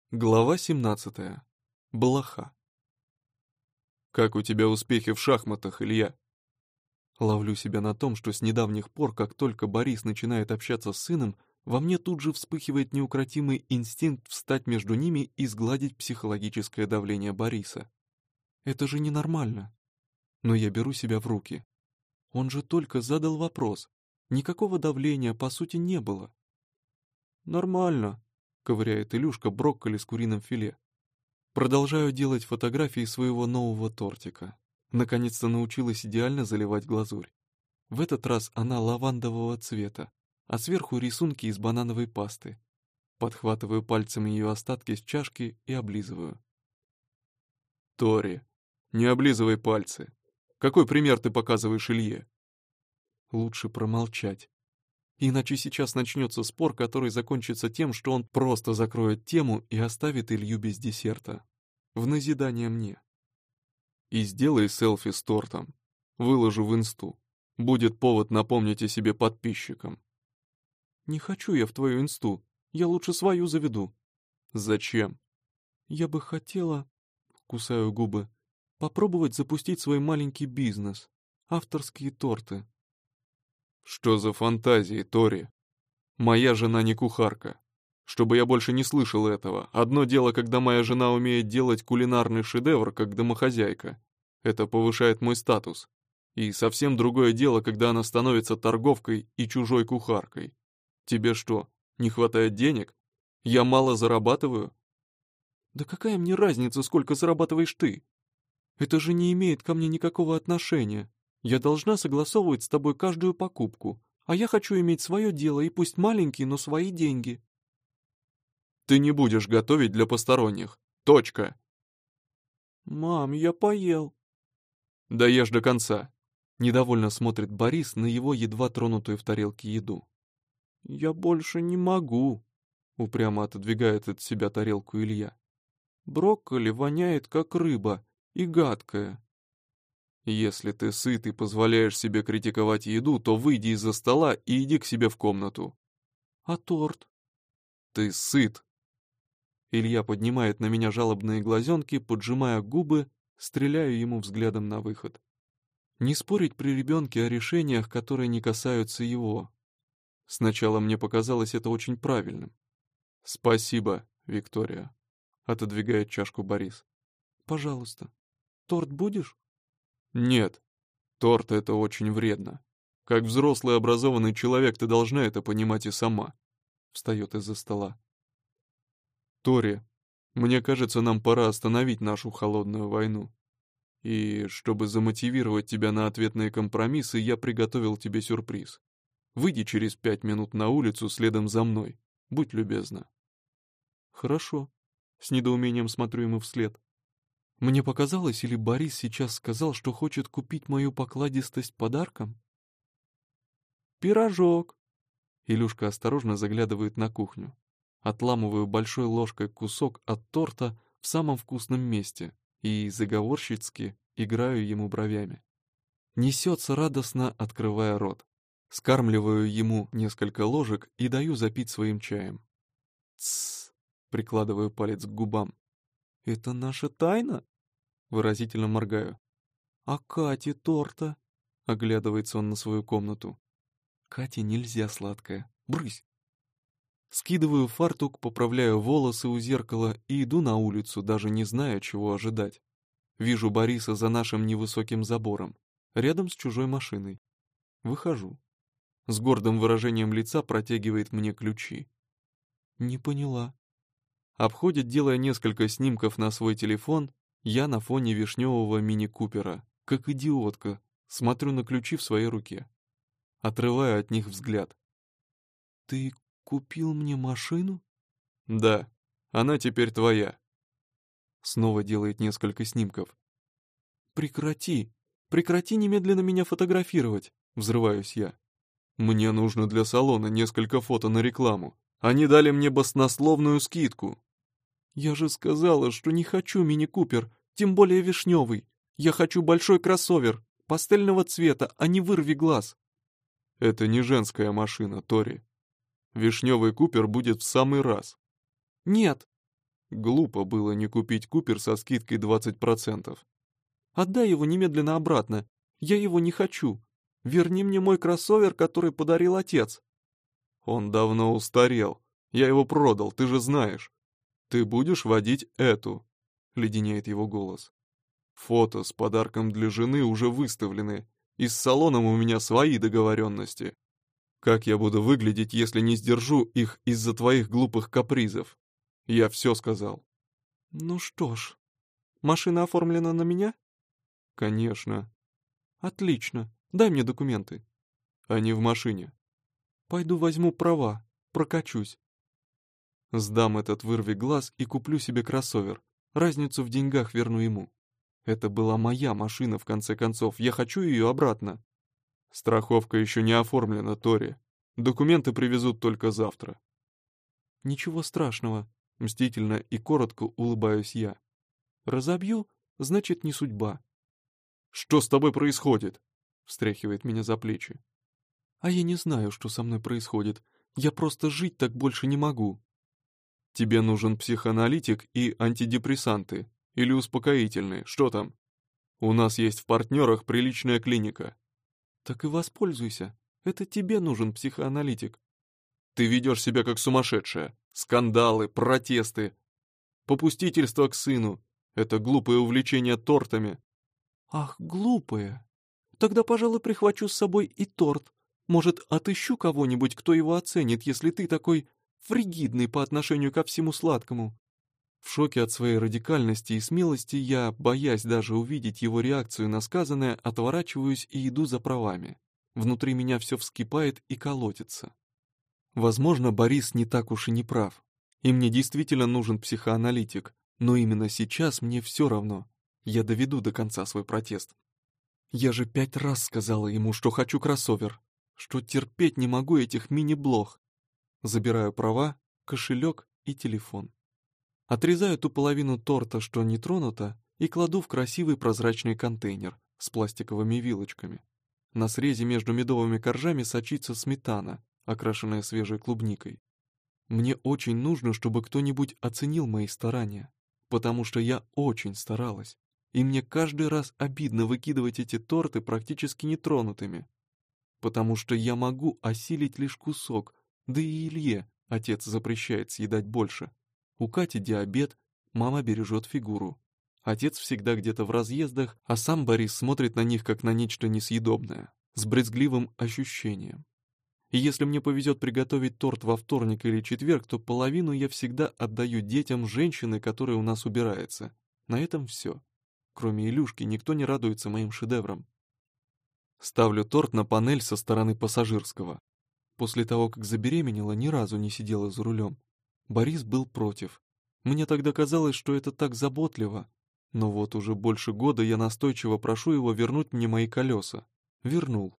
Глава 17. Блоха. «Как у тебя успехи в шахматах, Илья?» Ловлю себя на том, что с недавних пор, как только Борис начинает общаться с сыном, во мне тут же вспыхивает неукротимый инстинкт встать между ними и сгладить психологическое давление Бориса. Это же ненормально. Но я беру себя в руки. Он же только задал вопрос. Никакого давления, по сути, не было. «Нормально», — ковыряет Илюшка брокколи с куриным филе. Продолжаю делать фотографии своего нового тортика. Наконец-то научилась идеально заливать глазурь. В этот раз она лавандового цвета, а сверху рисунки из банановой пасты. Подхватываю пальцами ее остатки с чашки и облизываю. «Тори, не облизывай пальцы. Какой пример ты показываешь Илье?» Лучше промолчать. Иначе сейчас начнется спор, который закончится тем, что он просто закроет тему и оставит Илью без десерта. В назидание мне. И сделай селфи с тортом. Выложу в инсту. Будет повод напомнить о себе подписчикам. Не хочу я в твою инсту. Я лучше свою заведу. Зачем? Я бы хотела, кусаю губы, попробовать запустить свой маленький бизнес. Авторские торты. Что за фантазии, Тори? Моя жена не кухарка. Чтобы я больше не слышал этого. Одно дело, когда моя жена умеет делать кулинарный шедевр, как домохозяйка. Это повышает мой статус. И совсем другое дело, когда она становится торговкой и чужой кухаркой. Тебе что, не хватает денег? Я мало зарабатываю? Да какая мне разница, сколько зарабатываешь ты? Это же не имеет ко мне никакого отношения. Я должна согласовывать с тобой каждую покупку, а я хочу иметь свое дело, и пусть маленькие, но свои деньги. Ты не будешь готовить для посторонних. Точка. Мам, я поел. Доешь до конца. Недовольно смотрит Борис на его едва тронутую в тарелке еду. Я больше не могу. Упрямо отодвигает от себя тарелку Илья. Брокколи воняет, как рыба, и гадкая. Если ты сыт и позволяешь себе критиковать еду, то выйди из-за стола и иди к себе в комнату. А торт? Ты сыт. Илья поднимает на меня жалобные глазенки, поджимая губы, стреляю ему взглядом на выход. Не спорить при ребенке о решениях, которые не касаются его. Сначала мне показалось это очень правильным. Спасибо, Виктория. Отодвигает чашку Борис. Пожалуйста. Торт будешь? Нет, торт — это очень вредно. Как взрослый образованный человек ты должна это понимать и сама. Встает из-за стола. Тори, мне кажется, нам пора остановить нашу холодную войну. И чтобы замотивировать тебя на ответные компромиссы, я приготовил тебе сюрприз. Выйди через 5 минут на улицу следом за мной. Будь любезна. Хорошо. С недоумением смотрю ему вслед. Мне показалось, или Борис сейчас сказал, что хочет купить мою покладистость подарком? Пирожок. Илюшка осторожно заглядывает на кухню. Отламываю большой ложкой кусок от торта в самом вкусном месте и заговорщицки играю ему бровями. Несется радостно, открывая рот. Скармливаю ему несколько ложек и даю запить своим чаем. «Тссс!» — прикладываю палец к губам. «Это наша тайна?» — выразительно моргаю. «А Кате торта?» — оглядывается он на свою комнату. «Кате нельзя сладкое. Брысь!» Скидываю фартук, поправляю волосы у зеркала и иду на улицу, даже не зная, чего ожидать. Вижу Бориса за нашим невысоким забором, рядом с чужой машиной. Выхожу. С гордым выражением лица протягивает мне ключи. Не поняла. Обходит, делая несколько снимков на свой телефон, я на фоне вишневого мини-купера, как идиотка, смотрю на ключи в своей руке. Отрываю от них взгляд. «Ты купил мне машину?» «Да, она теперь твоя». Снова делает несколько снимков. «Прекрати! Прекрати немедленно меня фотографировать!» Взрываюсь я. «Мне нужно для салона несколько фото на рекламу. Они дали мне баснословную скидку». «Я же сказала, что не хочу мини-купер, тем более вишневый. Я хочу большой кроссовер, пастельного цвета, а не вырви глаз». «Это не женская машина, Тори. Вишневый купер будет в самый раз». «Нет». Глупо было не купить Купер со скидкой 20%. Отдай его немедленно обратно. Я его не хочу. Верни мне мой кроссовер, который подарил отец. Он давно устарел. Я его продал, ты же знаешь. Ты будешь водить эту, леденеет его голос. Фото с подарком для жены уже выставлены, и с салоном у меня свои договоренности. Как я буду выглядеть, если не сдержу их из-за твоих глупых капризов? Я все сказал. Ну что ж, машина оформлена на меня? Конечно. Отлично. Дай мне документы. Они в машине. Пойду возьму права, прокачусь. Сдам этот вырви глаз и куплю себе кроссовер. Разницу в деньгах верну ему. Это была моя машина, в конце концов. Я хочу ее обратно. Страховка еще не оформлена, Тори. Документы привезут только завтра. Ничего страшного. Мстительно и коротко улыбаюсь я. Разобью, значит, не судьба. Что с тобой происходит? Встряхивает меня за плечи. А я не знаю, что со мной происходит. Я просто жить так больше не могу. Тебе нужен психоаналитик и антидепрессанты. Или успокоительные, что там? У нас есть в партнерах приличная клиника. Так и воспользуйся. Это тебе нужен психоаналитик. Ты ведешь себя как сумасшедшая. Скандалы, протесты. Попустительство к сыну. Это глупое увлечение тортами. Ах, глупые. Тогда, пожалуй, прихвачу с собой и торт. Может, отыщу кого-нибудь, кто его оценит, если ты такой фригидный по отношению ко всему сладкому. В шоке от своей радикальности и смелости я, боясь даже увидеть его реакцию на сказанное, отворачиваюсь и иду за правами. Внутри меня все вскипает и колотится. Возможно, Борис не так уж и не прав. И мне действительно нужен психоаналитик, но именно сейчас мне все равно. Я доведу до конца свой протест. Я же 5 раз сказала ему, что хочу кроссовер, что терпеть не могу этих мини-блох. Забираю права, кошелек и телефон. Отрезаю ту половину торта, что не тронута, и кладу в красивый прозрачный контейнер с пластиковыми вилочками. На срезе между медовыми коржами сочится сметана, окрашенная свежей клубникой. Мне очень нужно, чтобы кто-нибудь оценил мои старания, потому что я очень старалась, и мне каждый раз обидно выкидывать эти торты практически нетронутыми, потому что я могу осилить лишь кусок, да и Илье отец запрещает съедать больше. У Кати диабет, мама бережет фигуру. Отец всегда где-то в разъездах, а сам Борис смотрит на них как на нечто несъедобное, с брезгливым ощущением. И если мне повезет приготовить торт во вторник или четверг, то половину я всегда отдаю детям женщины, которая у нас убирается. На этом все. Кроме Илюшки, никто не радуется моим шедеврам. Ставлю торт на панель со стороны пассажирского. После того, как забеременела, ни разу не сидела за рулем. Борис был против. Мне тогда казалось, что это так заботливо. Но вот уже больше года я настойчиво прошу его вернуть мне мои колеса. Вернул.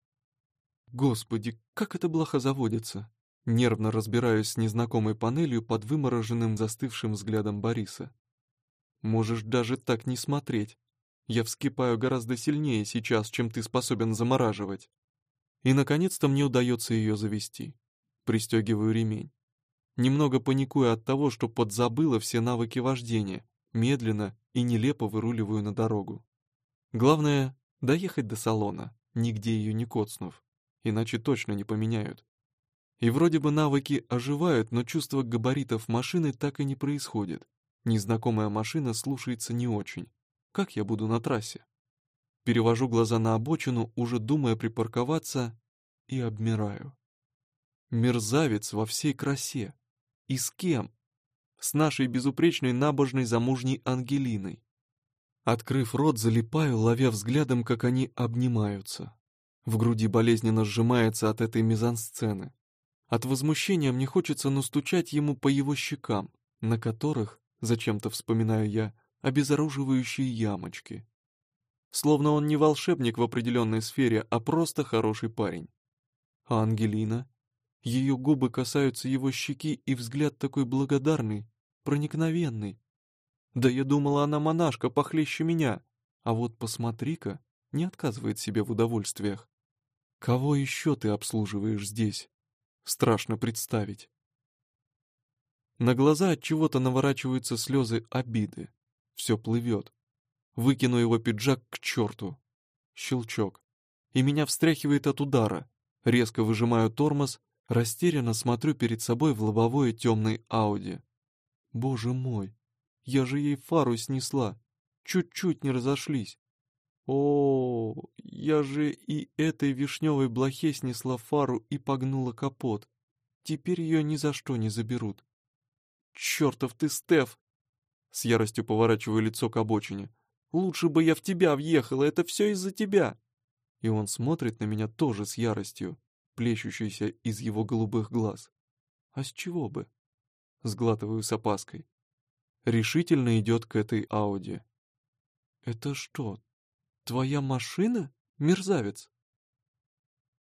Господи, как эта блоха заводится? Нервно разбираюсь с незнакомой панелью под вымороженным застывшим взглядом Бориса. Можешь даже так не смотреть. Я вскипаю гораздо сильнее сейчас, чем ты способен замораживать. И, наконец-то, мне удается ее завести. Пристегиваю ремень. Немного паникую от того, что подзабыла все навыки вождения, медленно и нелепо выруливаю на дорогу. Главное — доехать до салона, нигде ее не коцнув, иначе точно не поменяют. И вроде бы навыки оживают, но чувство габаритов машины так и не происходит. Незнакомая машина слушается не очень. Как я буду на трассе? Перевожу глаза на обочину, уже думая припарковаться, и обмираю. Мерзавец во всей красе. И с кем? С нашей безупречной набожной замужней Ангелиной. Открыв рот, залипаю, ловя взглядом, как они обнимаются. В груди болезненно сжимается от этой мизансцены. От возмущения мне хочется настучать ему по его щекам, на которых, зачем-то вспоминаю я, обезоруживающие ямочки. Словно он не волшебник в определенной сфере, а просто хороший парень. А Ангелина? Ее губы касаются его щеки, и взгляд такой благодарный, проникновенный. Да я думала, она монашка похлеще меня. А вот посмотри-ка, не отказывает себе в удовольствиях. Кого еще ты обслуживаешь здесь? Страшно представить. На глаза от чего-то наворачиваются слезы обиды. Все плывет. Выкину его пиджак к черту. Щелчок. И меня встряхивает от удара. Резко выжимаю тормоз, растерянно смотрю перед собой в лобовое темной Ауди. Боже мой, я же ей фару снесла. Чуть-чуть не разошлись. О, я же и этой вишневой блохе снесла фару и погнула капот. Теперь ее ни за что не заберут. Чертов ты, Стеф! С яростью поворачиваю лицо к обочине. Лучше бы я в тебя въехала, это все из-за тебя. И он смотрит на меня тоже с яростью, плещущейся из его голубых глаз. А с чего бы? Сглатываю с опаской. Решительно идет к этой Ауди. Это что, твоя машина, мерзавец?